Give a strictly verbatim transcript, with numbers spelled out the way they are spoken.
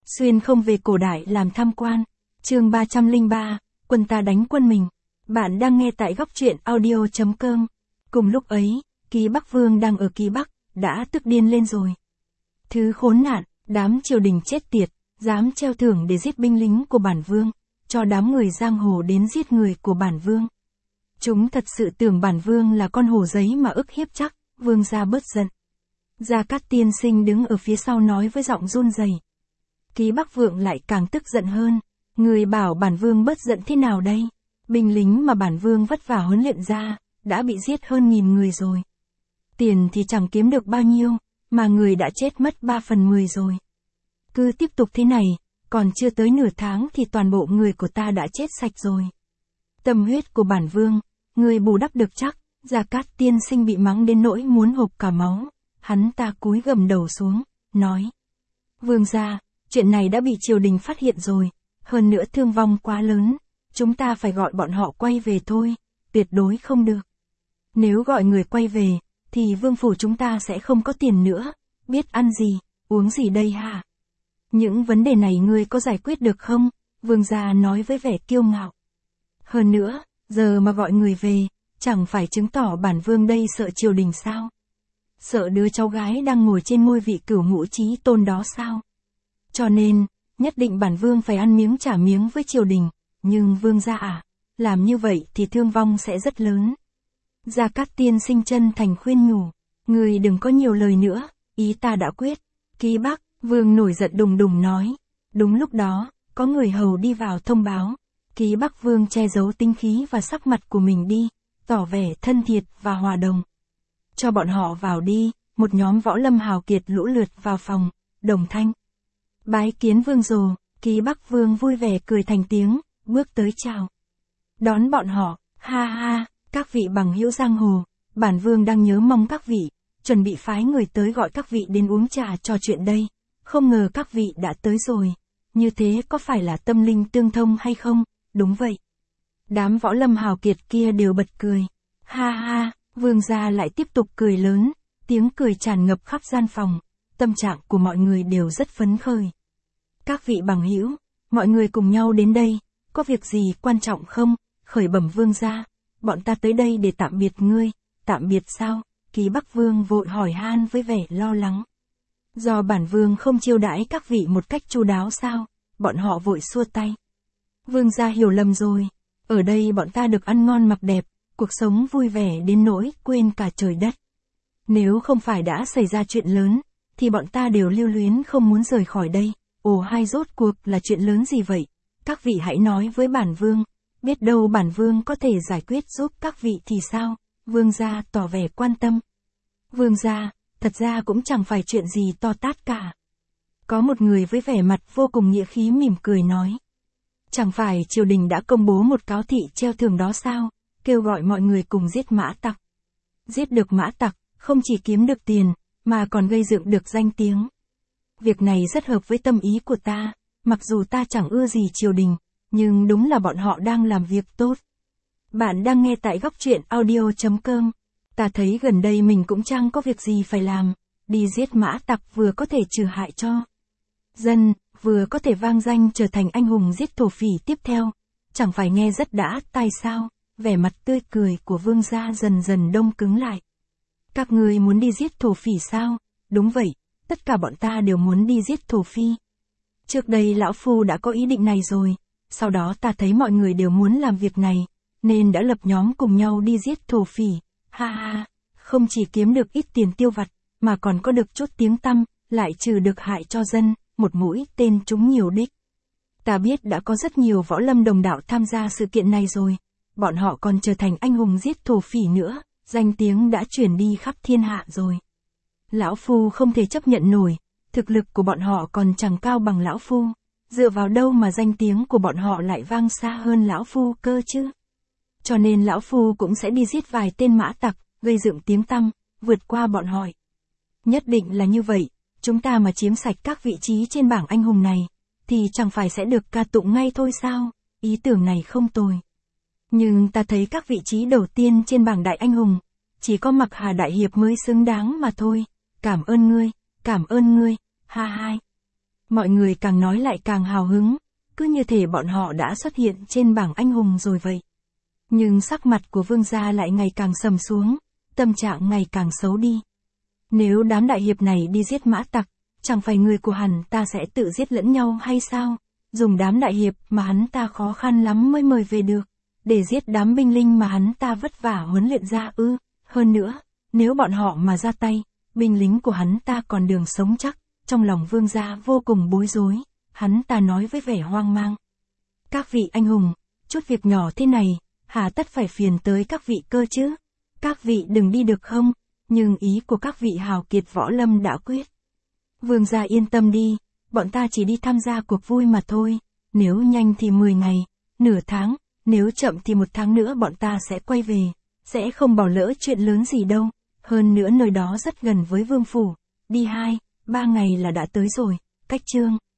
Xuyên không về cổ đại làm tham quan. Chương ba trăm lẻ ba, quân ta đánh quân mình. Bạn đang nghe tại góc truyện audio chấm com. Cùng lúc ấy, Ký Bắc Vương đang ở Ký Bắc, đã tức điên lên rồi. Thứ khốn nạn, đám triều đình chết tiệt, dám treo thưởng để giết binh lính của bản vương, cho đám người giang hồ đến giết người của bản vương. Chúng thật sự tưởng bản vương là con hổ giấy mà ức hiếp chắc, vương gia bớt giận. Gia Cát tiên sinh đứng ở phía sau nói với giọng run rẩy. Ký Bắc Vượng lại càng tức giận hơn, người bảo bản vương bớt giận thế nào đây? Binh lính mà bản vương vất vả huấn luyện ra, đã bị giết hơn nghìn người rồi. Tiền thì chẳng kiếm được bao nhiêu, mà người đã chết mất ba phần mười rồi. Cứ tiếp tục thế này, còn chưa tới nửa tháng thì toàn bộ người của ta đã chết sạch rồi. Tâm huyết của bản vương, người bù đắp được chắc. Gia Cát tiên sinh bị mắng đến nỗi muốn hộc cả máu. Hắn ta cúi gầm đầu xuống, nói. Vương gia, chuyện này đã bị triều đình phát hiện rồi, hơn nữa thương vong quá lớn, chúng ta phải gọi bọn họ quay về thôi, tuyệt đối không được. Nếu gọi người quay về, thì vương phủ chúng ta sẽ không có tiền nữa, biết ăn gì, uống gì đây hả? Những vấn đề này ngươi có giải quyết được không? Vương gia nói với vẻ kiêu ngạo. Hơn nữa, giờ mà gọi người về, chẳng phải chứng tỏ bản vương đây sợ triều đình sao? Sợ đứa cháu gái đang ngồi trên ngôi vị cửu ngũ chí tôn đó sao? Cho nên, nhất định bản vương phải ăn miếng trả miếng với triều đình, nhưng vương gia à, làm như vậy thì thương vong sẽ rất lớn. Gia Cát tiên sinh chân thành khuyên nhủ, người đừng có nhiều lời nữa, ý ta đã quyết. Ký Bắc Vương nổi giận đùng đùng nói. Đúng lúc đó, có người hầu đi vào thông báo. Ký Bắc Vương che giấu tinh khí và sắc mặt của mình đi, tỏ vẻ thân thiệt và hòa đồng. Cho bọn họ vào đi, một nhóm võ lâm hào kiệt lũ lượt vào phòng. Đồng thanh. Bái kiến vương rồ. Ký Bắc Vương vui vẻ cười thành tiếng, bước tới chào. Đón bọn họ, ha ha, các vị bằng hữu giang hồ, bản vương đang nhớ mong các vị, chuẩn bị phái người tới gọi các vị đến uống trà trò chuyện đây. Không ngờ các vị đã tới rồi, như thế có phải là tâm linh tương thông hay không? Đúng vậy. Đám võ lâm hào kiệt kia đều bật cười. Ha ha, vương gia lại tiếp tục cười lớn, tiếng cười tràn ngập khắp gian phòng, tâm trạng của mọi người đều rất phấn khởi. Các vị bằng hữu, mọi người cùng nhau đến đây, có việc gì quan trọng không? Khởi bẩm vương gia, bọn ta tới đây để tạm biệt ngươi. Tạm biệt sao? Ký Bắc Vương vội hỏi han với vẻ lo lắng. Do bản vương không chiêu đãi các vị một cách chu đáo sao? Bọn họ vội xua tay. Vương gia hiểu lầm rồi, ở đây bọn ta được ăn ngon mặc đẹp, cuộc sống vui vẻ đến nỗi quên cả trời đất. Nếu không phải đã xảy ra chuyện lớn, thì bọn ta đều lưu luyến không muốn rời khỏi đây. Ồ hay rốt cuộc là chuyện lớn gì vậy? Các vị hãy nói với bản vương, biết đâu bản vương có thể giải quyết giúp các vị thì sao? Vương gia tỏ vẻ quan tâm. Vương gia, thật ra cũng chẳng phải chuyện gì to tát cả. Có một người với vẻ mặt vô cùng nghĩa khí mỉm cười nói. Chẳng phải triều đình đã công bố một cáo thị treo thưởng đó sao? Kêu gọi mọi người cùng giết mã tặc. Giết được mã tặc, không chỉ kiếm được tiền, mà còn gây dựng được danh tiếng. Việc này rất hợp với tâm ý của ta, mặc dù ta chẳng ưa gì triều đình, nhưng đúng là bọn họ đang làm việc tốt. Bạn đang nghe tại góc truyện audio chấm com. Ta thấy gần đây mình cũng chẳng có việc gì phải làm, đi giết mã tặc vừa có thể trừ hại cho dân, vừa có thể vang danh trở thành anh hùng giết thổ phỉ tiếp theo. Chẳng phải nghe rất đã tai sao? Vẻ mặt tươi cười của vương gia dần dần đông cứng lại. Các ngươi muốn đi giết thổ phỉ sao? Đúng vậy, tất cả bọn ta đều muốn đi giết thổ phi. Trước đây lão phu đã có ý định này rồi, sau đó ta thấy mọi người đều muốn làm việc này, nên đã lập nhóm cùng nhau đi giết thổ phỉ. Ha ha, không chỉ kiếm được ít tiền tiêu vặt, mà còn có được chút tiếng tăm, lại trừ được hại cho dân, một mũi tên trúng nhiều đích. Ta biết đã có rất nhiều võ lâm đồng đạo tham gia sự kiện này rồi, bọn họ còn trở thành anh hùng giết thổ phỉ nữa, danh tiếng đã truyền đi khắp thiên hạ rồi. Lão phu không thể chấp nhận nổi, thực lực của bọn họ còn chẳng cao bằng lão phu, dựa vào đâu mà danh tiếng của bọn họ lại vang xa hơn lão phu cơ chứ? Cho nên lão phu cũng sẽ đi giết vài tên mã tặc, gây dựng tiếng tăm, vượt qua bọn họ. Nhất định là như vậy, chúng ta mà chiếm sạch các vị trí trên bảng anh hùng này, thì chẳng phải sẽ được ca tụng ngay thôi sao? Ý tưởng này không tồi. Nhưng ta thấy các vị trí đầu tiên trên bảng đại anh hùng, chỉ có Mặc Hà đại hiệp mới xứng đáng mà thôi. Cảm ơn ngươi, cảm ơn ngươi, ha ha. Mọi người càng nói lại càng hào hứng, cứ như thể bọn họ đã xuất hiện trên bảng anh hùng rồi vậy. Nhưng sắc mặt của vương gia lại ngày càng sầm xuống, tâm trạng ngày càng xấu đi. Nếu đám đại hiệp này đi giết mã tặc, chẳng phải người của hắn ta sẽ tự giết lẫn nhau hay sao? Dùng đám đại hiệp mà hắn ta khó khăn lắm mới mời về được, để giết đám binh linh mà hắn ta vất vả huấn luyện ra ư? Hơn nữa, nếu bọn họ mà ra tay, binh lính của hắn ta còn đường sống chắc. Trong lòng vương gia vô cùng bối rối, hắn ta nói với vẻ hoang mang. Các vị anh hùng, chút việc nhỏ thế này, hà tất phải phiền tới các vị cơ chứ? Các vị đừng đi được không? Nhưng ý của các vị hào kiệt võ lâm đã quyết. Vương gia yên tâm đi, bọn ta chỉ đi tham gia cuộc vui mà thôi, nếu nhanh thì mười ngày, nửa tháng, nếu chậm thì một tháng nữa bọn ta sẽ quay về, sẽ không bỏ lỡ chuyện lớn gì đâu, hơn nữa nơi đó rất gần với vương phủ, đi hai, ba ngày là đã tới rồi, cách chương.